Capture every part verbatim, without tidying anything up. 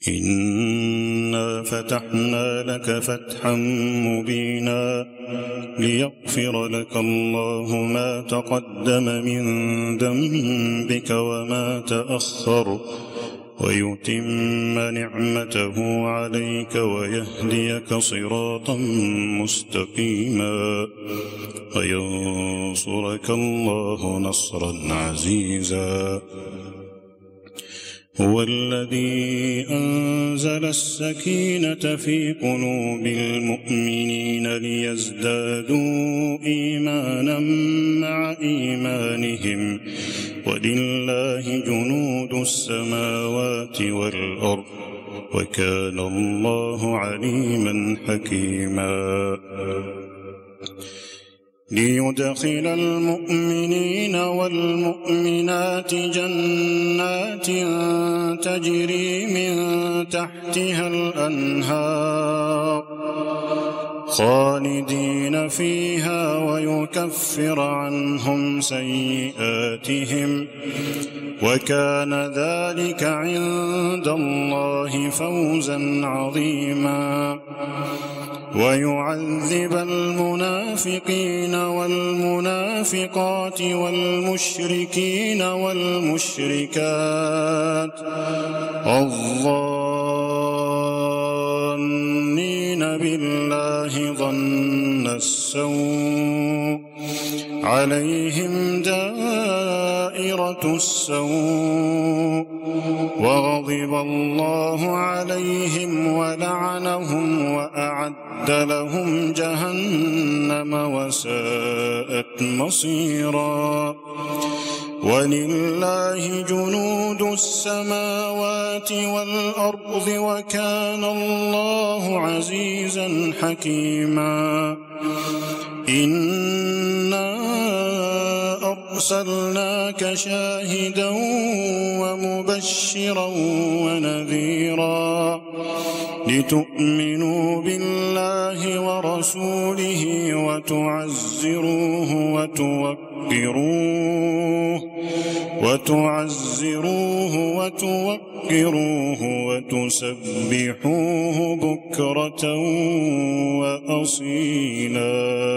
إنا فتحنا لك فتحا مبينا ليغفر لك الله ما تقدم من ذنبك وما تأخر ويتم نعمته عليك ويهديك صراطا مستقيما وينصرك الله نصرا عزيزا. هو الذي أنزل السكينة في قلوب المؤمنين ليزدادوا إيمانا مع إيمانهم ولله جنود السماوات والأرض وكان الله عليما حكيما. ليدخل المؤمنين والمؤمنات جنات تجري من تحتها الأنهار خالدين فيها ويكفر عنهم سيئاتهم وكان ذلك عند الله فوزا عظيما. ويعذب المنافقين والمنافقات والمشركين والمشركات الظانين بالله ظن السوء عليهم دائرة السوء وغضب الله عليهم ولعنهم وأعد لهم جهنم وساءت مصيرا. ولله جنود السماوات والأرض وكان الله عزيزا حكيما. إنا أرسلناك شاهدا ومبشرا ونذيرا لتؤمنوا بالله ورسوله وتعزروه وتوقروه وتعزروه وتوقروه وتسبحوه بكرة وأصيلا.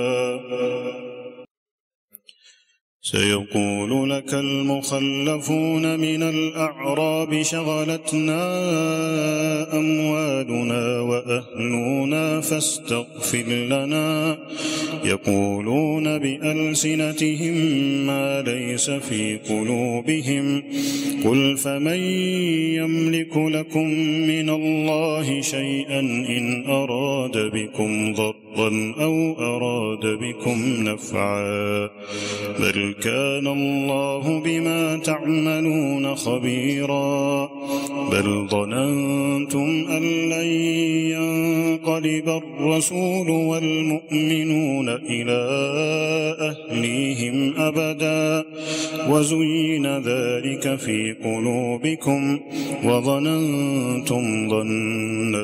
سيقول لك المخلفون من الأعراب شغلتنا أموالنا وأهلنا فاستغفر لنا يقولون بألسنتهم ما ليس في قلوبهم قل فمن يملك لكم من الله شيئا إن أراد بكم ضرا أو أراد بكم نفعا بل كان الله بما تعملون خبيرا. بل ظننتم أن لن ينقلب الرسول والمؤمنون إلى أهليهم أبدا وزين ذلك في قلوبكم وظننتم ظن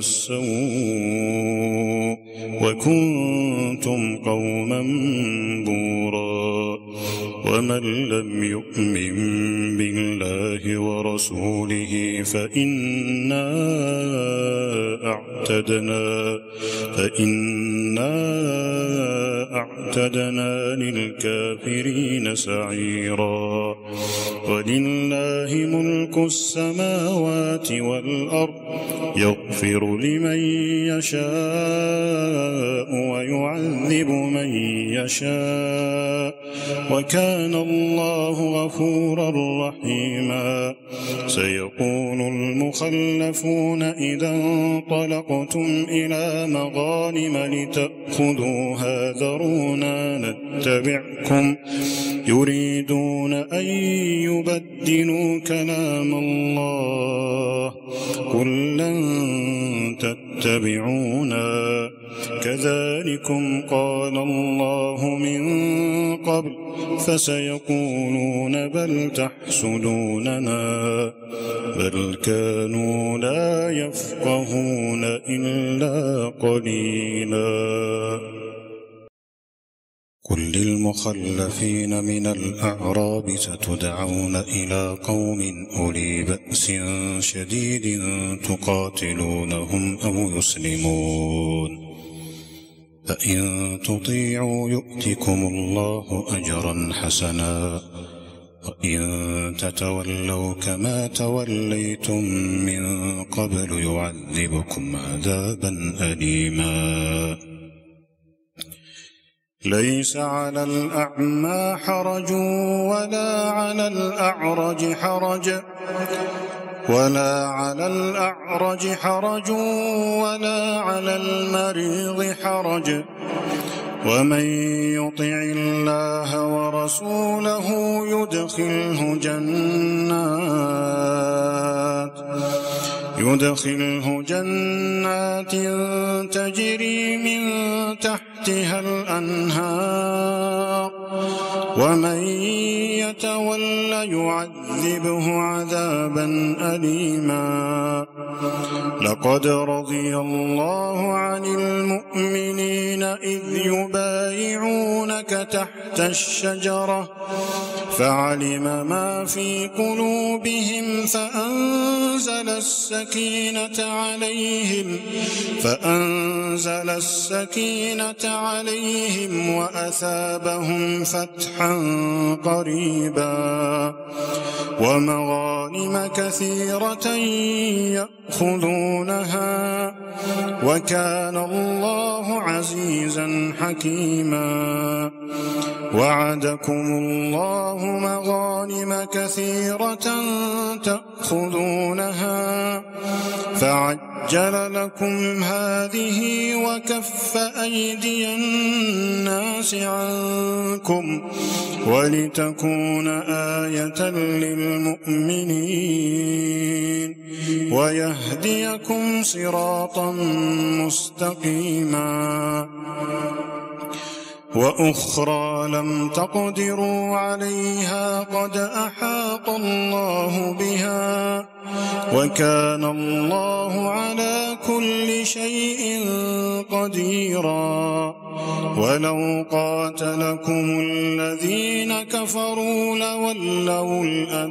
السوء وكنتم قوما بورا. ومن لم يؤمن بالله ورسوله فإنا أعتدنا فإنا أعتدنا للكافرين سعيرا. ولله ملك السماوات والأرض يغفر لمن يشاء ويعذب من يشاء وكان الله غفورا رحيما. سيقول المخلفون إذا انطلقتم إلى مغانم لتأخذوها ذرونا نتبعكم يريدون أن يبدلوا كلام الله قل لن تتبعونا كذلكم قال الله من قبل فسيقولون بل تحسدوننا بل كانوا لا يفقهون إلا قليلا. قل للمخلفين من الأعراب ستدعون إلى قوم أولي بأس شديد تقاتلونهم أو يسلمون، فإن تطيعوا يؤتكم الله أجرا حسنا، وإن تتولوا كما توليتم من قبل يعذبكم عذابا أليما. ليس على الأعمى حرج ولا على الأعرج حرج ولا على الأعرج حرج ولا على المريض حرج، ومن يطع الله ورسوله يدخله جنات يدخله جنات تجري من تحتها الأنهار، ومن يتول يعذبه عذابا أليما. لقد رضي الله عن المؤمنين إذ يبايعونك تحت الشجرة فعلم ما في قلوبهم فأنزل السكينة عليهم فأنزل السكينة عليهم وأثابهم فتحا قريبا ومغانم كثيرة يأخذونها، وكان الله عزيزا حكيما. وعدكم الله مغانم كثيرة تأخذونها فعجل لكم هذه وكف أيدي الناس عنكم ولتكون آية للمؤمنين ويهديكم صراطا مستقيما. وأخرى لم تقدروا عليها قد أحاط الله بها، وكان الله على كل شيء قديرا. ولو قاتلكم الذين كفروا لولوا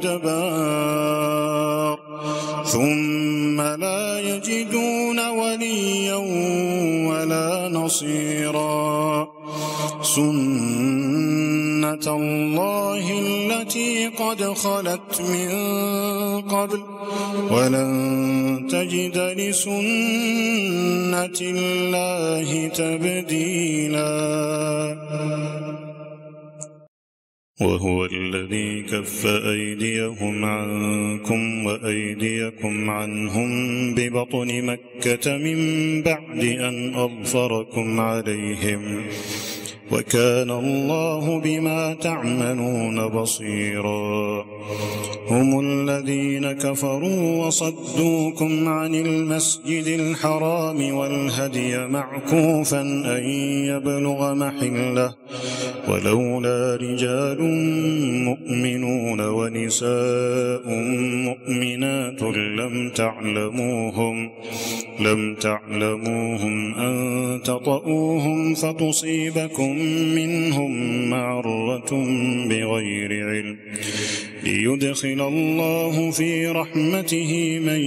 الأدبار ثم لا يجدون وليا ولا نصيرا. سنة الله التي قد خلت من قبل ولن تجد لسنة الله تبديلا. وهو الذي كف أيديهم عنكم وأيديكم عنهم ببطن مكة من بعد أن أظفركم عليهم، وكان الله بما تعملون بصيرا. هم الذين كفروا وصدوكم عن المسجد الحرام والهدي معكوفا أن يبلغ محله، ولولا رجال مؤمنون ونساء مؤمنات لم تعلموهم لم تعلموهم أن تطؤوهم فتصيبكم منهم معرة بغير علم، ليدخل الله في رحمته من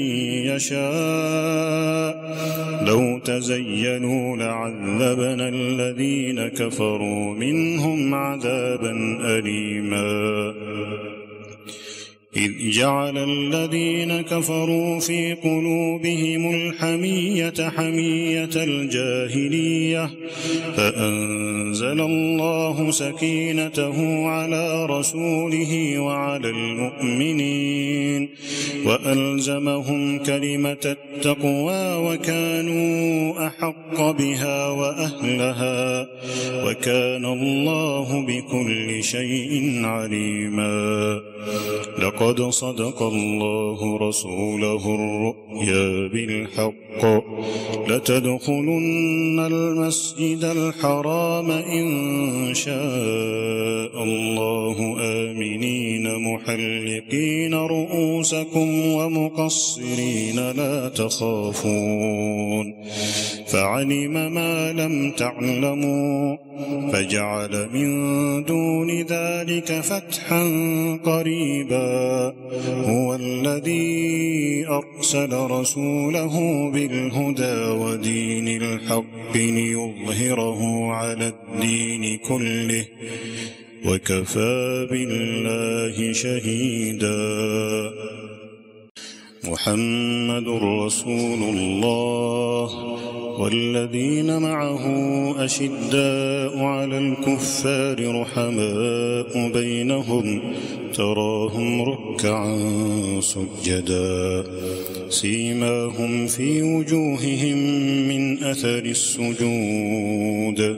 يشاء. لو تزينوا لعذبنا الذين كفروا منهم عذابا أليما. إذ جعل الذين كفروا في قلوبهم الحمية حمية الجاهلية فأنزل الله سكينته على رسوله وعلى المؤمنين وألزمهم كلمة التقوى وكانوا أحق بها وأهلها، وكان الله بكل شيء عليما. لقد لقد صدق الله رسوله الرؤيا بالحق لتدخلن المسجد الحرام إن شاء الله آمنين محلقين رؤوسكم ومقصرين لا تخافون فعلم ما لم تعلموا فجعل من دون ذلك فتحا قريبا هو الذي أرسل رسوله بالهدى ودين الحق ليظهره على الدين كله وكفى بالله شهيدا محمد رسول الله والذين معه أشداء على الكفار رحماء بينهم تراهم ركعا سجدا سيماهم في وجوههم من أثر السجود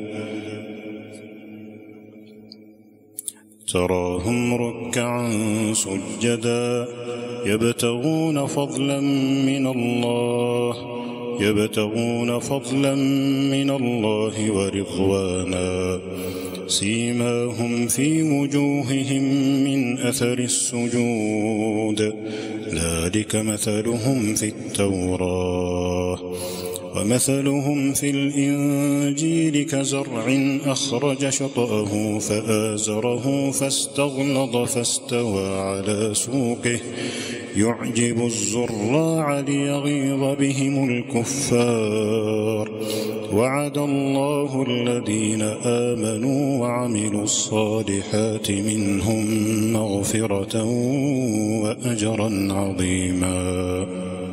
تراهم ركعا سجدا يبتغون فضلا من الله يبتغون فضلا من الله ورضوانا سيماهم في وجوههم من أثر السجود ذلك مثلهم في التوراة ومثلهم في الإنجيل كزرع أخرج شطأه فآزره فاستغلظ فاستوى على سوقه يعجب الزراع ليغيظ بهم الكفار وعد الله الذين آمنوا وعملوا الصالحات منهم مغفرة وأجرا عظيما.